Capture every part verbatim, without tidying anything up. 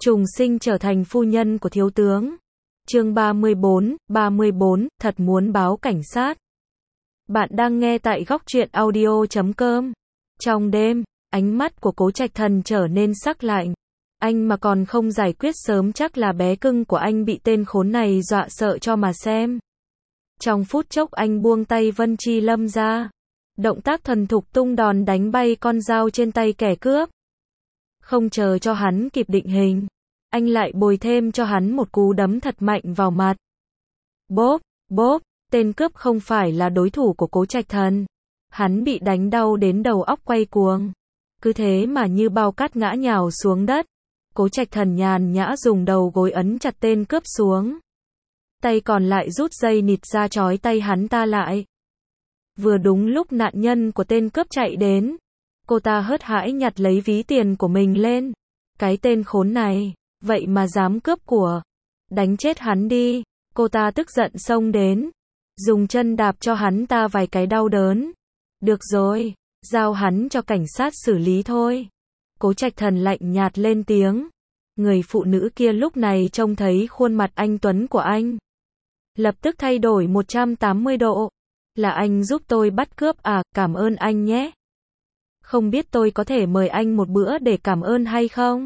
trùng sinh trở thành phu nhân của thiếu tướng. Chương ba mươi bốn, ba mươi bốn, thật muốn báo cảnh sát. Bạn đang nghe tại góc truyện audio chấm com. Trong đêm, ánh mắt của Cố Trạch Thần trở nên sắc lạnh. Anh mà còn không giải quyết sớm chắc là bé cưng của anh bị tên khốn này dọa sợ cho mà xem. Trong phút chốc anh buông tay Vân Chi Lâm ra. Động tác thuần thục tung đòn đánh bay con dao trên tay kẻ cướp. Không chờ cho hắn kịp định hình, anh lại bồi thêm cho hắn một cú đấm thật mạnh vào mặt. Bốp, bốp, tên cướp không phải là đối thủ của Cố Trạch Thần. Hắn bị đánh đau đến đầu óc quay cuồng. Cứ thế mà như bao cát ngã nhào xuống đất. Cố Trạch Thần nhàn nhã dùng đầu gối ấn chặt tên cướp xuống. Tay còn lại rút dây nịt ra trói tay hắn ta lại. Vừa đúng lúc nạn nhân của tên cướp chạy đến, cô ta hớt hãi nhặt lấy ví tiền của mình lên. Cái tên khốn này, vậy mà dám cướp của. Đánh chết hắn đi. Cô ta tức giận xông đến, dùng chân đạp cho hắn ta vài cái đau đớn. Được rồi, giao hắn cho cảnh sát xử lý thôi. Cố Trạch Thần lạnh nhạt lên tiếng. Người phụ nữ kia lúc này trông thấy khuôn mặt anh tuấn của anh, lập tức thay đổi một trăm tám mươi độ. Là anh giúp tôi bắt cướp à, cảm ơn anh nhé. Không biết tôi có thể mời anh một bữa để cảm ơn hay không?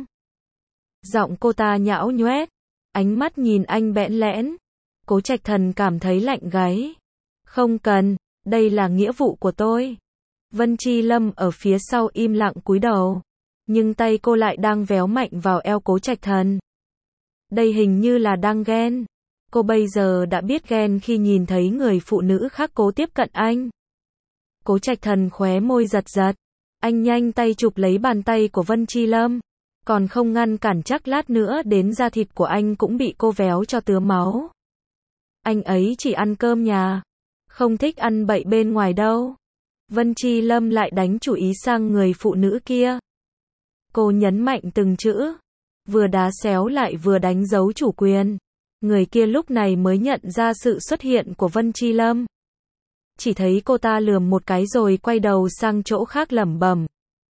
Giọng cô ta nhão nhoét, ánh mắt nhìn anh bẽn lẽn. Cố Trạch Thần cảm thấy lạnh gáy. Không cần, đây là nghĩa vụ của tôi. Vân Chi Lâm ở phía sau im lặng cúi đầu, nhưng tay cô lại đang véo mạnh vào eo Cố Trạch Thần. Đây hình như là đang ghen. Cô bây giờ đã biết ghen khi nhìn thấy người phụ nữ khác cố tiếp cận anh. Cố Trạch Thần khóe môi giật giật. Anh nhanh tay chụp lấy bàn tay của Vân Chi Lâm. Còn không ngăn cản chắc lát nữa đến da thịt của anh cũng bị cô véo cho tứa máu. Anh ấy chỉ ăn cơm nhà, không thích ăn bậy bên ngoài đâu. Vân Chi Lâm lại đánh chủ ý sang người phụ nữ kia. Cô nhấn mạnh từng chữ, vừa đá xéo lại vừa đánh dấu chủ quyền. Người kia lúc này mới nhận ra sự xuất hiện của Vân Chi Lâm. Chỉ thấy cô ta lườm một cái rồi quay đầu sang chỗ khác lẩm bẩm.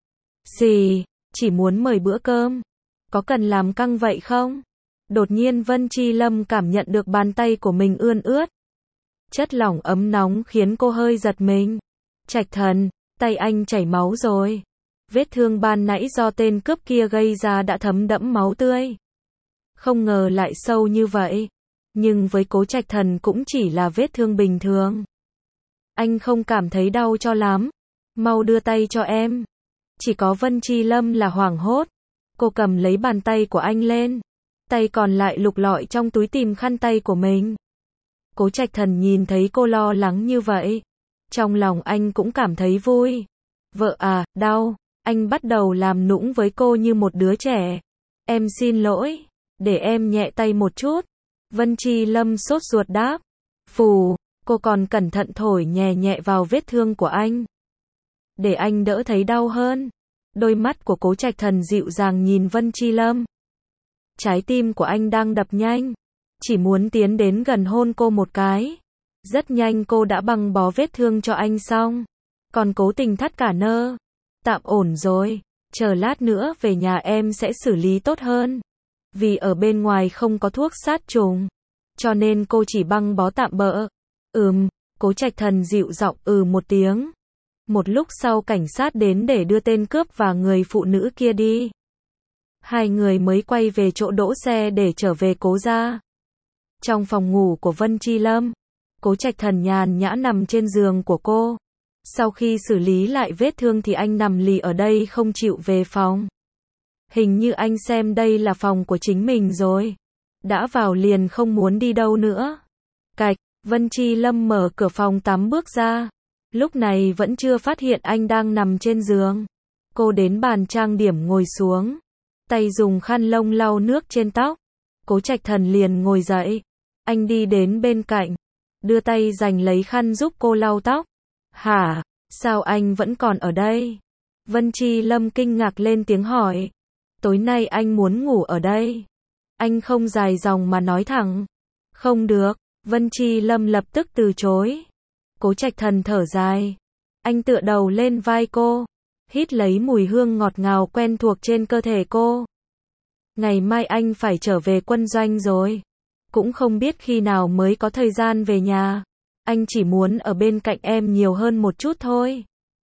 Gì, chỉ muốn mời bữa cơm. Có cần làm căng vậy không? Đột nhiên Vân Chi Lâm cảm nhận được bàn tay của mình ươn ướt. Chất lỏng ấm nóng khiến cô hơi giật mình. Trạch Thần, tay anh chảy máu rồi. Vết thương ban nãy do tên cướp kia gây ra đã thấm đẫm máu tươi. Không ngờ lại sâu như vậy. Nhưng với Cố Trạch Thần cũng chỉ là vết thương bình thường. Anh không cảm thấy đau cho lắm. Mau đưa tay cho em. Chỉ có Vân Chi Lâm là hoảng hốt. Cô cầm lấy bàn tay của anh lên. Tay còn lại lục lọi trong túi tìm khăn tay của mình. Cố Trạch Thần nhìn thấy cô lo lắng như vậy. Trong lòng anh cũng cảm thấy vui. Vợ à, đau. Anh bắt đầu làm nũng với cô như một đứa trẻ. Em xin lỗi. Để em nhẹ tay một chút. Vân Chi Lâm sốt ruột đáp. Phù, cô còn cẩn thận thổi nhẹ nhẹ vào vết thương của anh. Để anh đỡ thấy đau hơn. Đôi mắt của Cố Trạch Thần dịu dàng nhìn Vân Chi Lâm. Trái tim của anh đang đập nhanh. Chỉ muốn tiến đến gần hôn cô một cái. Rất nhanh cô đã băng bó vết thương cho anh xong. Còn cố tình thắt cả nơ. Tạm ổn rồi. Chờ lát nữa về nhà em sẽ xử lý tốt hơn. Vì ở bên ngoài không có thuốc sát trùng, cho nên cô chỉ băng bó tạm bợ. Ừm, Cố Trạch Thần dịu giọng ừ một tiếng. Một lúc sau cảnh sát đến để đưa tên cướp và người phụ nữ kia đi. Hai người mới quay về chỗ đỗ xe để trở về Cố gia. Trong phòng ngủ của Vân Chi Lâm, Cố Trạch Thần nhàn nhã nằm trên giường của cô. Sau khi xử lý lại vết thương thì anh nằm lì ở đây không chịu về phòng. Hình như anh xem đây là phòng của chính mình rồi. Đã vào liền không muốn đi đâu nữa. Cạch, Vân Chi Lâm mở cửa phòng tắm bước ra. Lúc này vẫn chưa phát hiện anh đang nằm trên giường. Cô đến bàn trang điểm ngồi xuống. Tay dùng khăn lông lau nước trên tóc. Cố Trạch Thần liền ngồi dậy. Anh đi đến bên cạnh. Đưa tay giành lấy khăn giúp cô lau tóc. Hả? Sao anh vẫn còn ở đây? Vân Chi Lâm kinh ngạc lên tiếng hỏi. Tối nay anh muốn ngủ ở đây. Anh không dài dòng mà nói thẳng. Không được. Vân Chi Lâm lập tức từ chối. Cố Trạch Thần thở dài. Anh tựa đầu lên vai cô. Hít lấy mùi hương ngọt ngào quen thuộc trên cơ thể cô. Ngày mai anh phải trở về quân doanh rồi. Cũng không biết khi nào mới có thời gian về nhà. Anh chỉ muốn ở bên cạnh em nhiều hơn một chút thôi.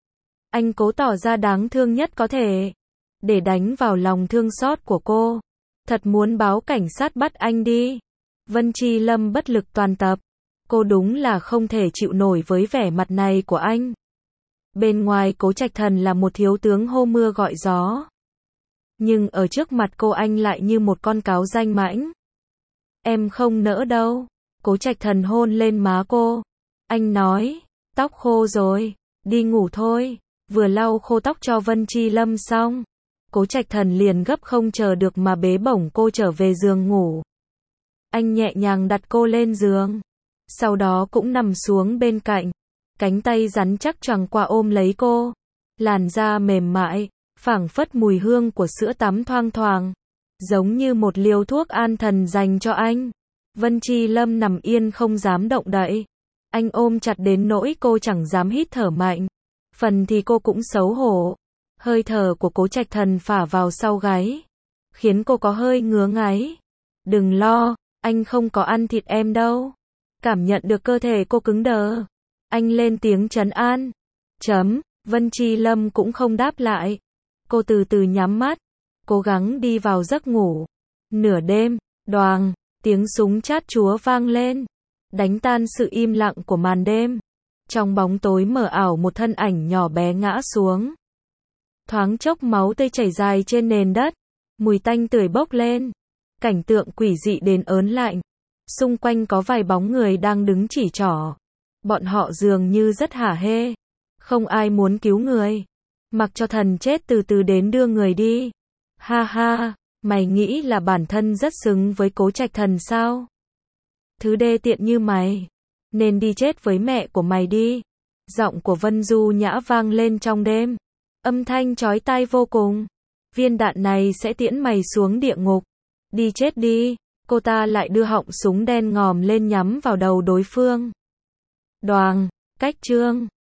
Anh cố tỏ ra đáng thương nhất có thể, để đánh vào lòng thương xót của cô. Thật muốn báo cảnh sát bắt anh đi. Vân Chi Lâm bất lực toàn tập. Cô đúng là không thể chịu nổi với vẻ mặt này của anh. Bên ngoài Cố Trạch Thần là một thiếu tướng hô mưa gọi gió. Nhưng ở trước mặt cô anh lại như một con cáo danh mãnh. Em không nỡ đâu. Cố Trạch Thần hôn lên má cô. Anh nói, tóc khô rồi, đi ngủ thôi. Vừa lau khô tóc cho Vân Chi Lâm xong, Cố Trạch Thần liền gấp không chờ được mà bế bổng cô trở về giường ngủ. Anh nhẹ nhàng đặt cô lên giường, sau đó cũng nằm xuống bên cạnh, cánh tay rắn chắc choàng qua ôm lấy cô, làn da mềm mại, phảng phất mùi hương của sữa tắm thoang thoảng, giống như một liều thuốc an thần dành cho anh. Vân Chi Lâm nằm yên không dám động đậy, anh ôm chặt đến nỗi cô chẳng dám hít thở mạnh. Phần thì cô cũng xấu hổ, hơi thở của Cố Trạch Thần phả vào sau gáy, khiến cô có hơi ngứa ngáy. Đừng lo, anh không có ăn thịt em đâu. Cảm nhận được cơ thể cô cứng đờ, anh lên tiếng trấn an. Chấm, Vân Chi Lâm cũng không đáp lại. Cô từ từ nhắm mắt, cố gắng đi vào giấc ngủ. Nửa đêm, đoàng, tiếng súng chát chúa vang lên, đánh tan sự im lặng của màn đêm. Trong bóng tối mờ ảo một thân ảnh nhỏ bé ngã xuống. Thoáng chốc máu tươi chảy dài trên nền đất, mùi tanh tưởi bốc lên. Cảnh tượng quỷ dị đến ớn lạnh. Xung quanh có vài bóng người đang đứng chỉ trỏ. Bọn họ dường như rất hả hê. Không ai muốn cứu người. Mặc cho thần chết từ từ đến đưa người đi. Ha ha, mày nghĩ là bản thân rất xứng với Cố Trạch Thần sao? Thứ đê tiện như mày, nên đi chết với mẹ của mày đi. Giọng của Vân Du Nhã vang lên trong đêm. Âm thanh chói tai vô cùng. Viên đạn này sẽ tiễn mày xuống địa ngục. Đi chết đi. Cô ta lại đưa họng súng đen ngòm lên nhắm vào đầu đối phương. Đoàng, cách chương